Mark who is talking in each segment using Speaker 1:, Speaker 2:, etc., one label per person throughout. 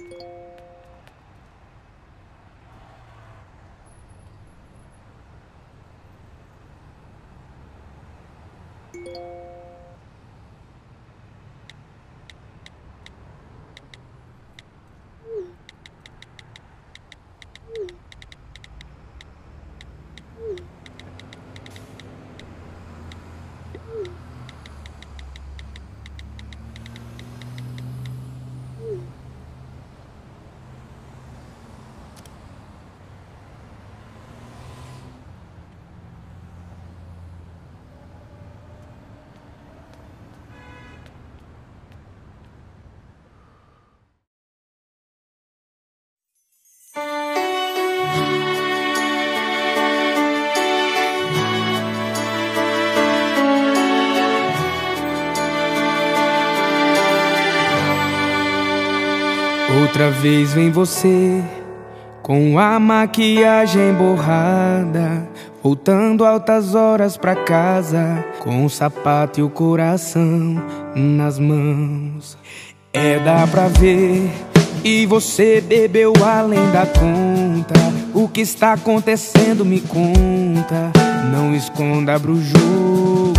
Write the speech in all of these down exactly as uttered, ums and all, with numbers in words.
Speaker 1: Outra vez vem você, com a maquiagem borrada, voltando altas horas pra casa, com o sapato e o coração nas mãos. É, dá pra ver, e você bebeu além da conta. O que está acontecendo me conta, não esconda, abra o jogo.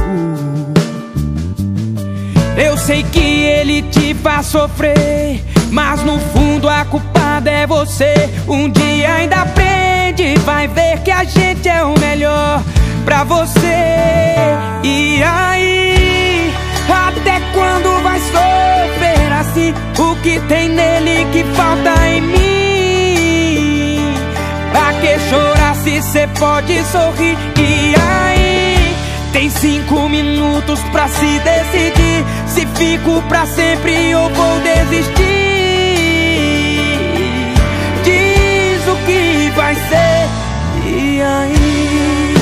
Speaker 1: Eu sei que ele te faz sofrer, mas no fundo a culpada é você. Um dia ainda aprende, vai ver que a gente é o melhor pra você. E aí, até quando vai sofrer assim? O que tem nele que falta em mim? Pra que chorar se cê pode sorrir? E aí, tem cinco minutos pra se decidir, se fico pra sempre ou vou desistir. Diz o que vai ser, e aí?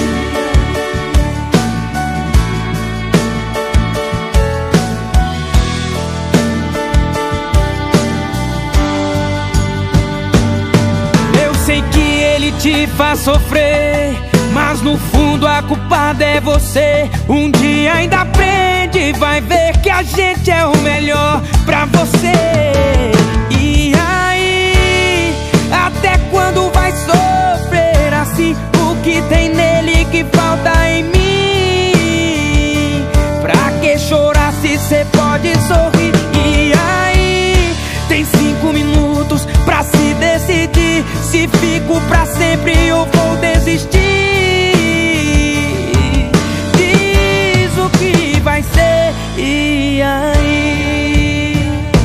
Speaker 1: Eu sei que ele te faz sofrer, mas no fundo a culpada é você. Um dia ainda aprende, vai ver que a gente é o melhor pra você. E aí, até quando vai sofrer assim? O que tem nele que falta em mim? Pra que chorar se cê pode sorrir? E aí, tem cinco minutos pra se decidir, se fico pra sempre ou vou desistir. Vai ser, e aí?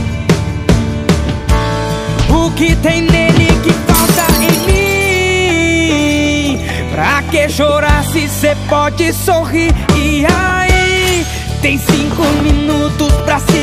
Speaker 1: O que tem nele que falta em mim? Pra que chorar se cê pode sorrir? E aí? Tem cinco minutos pra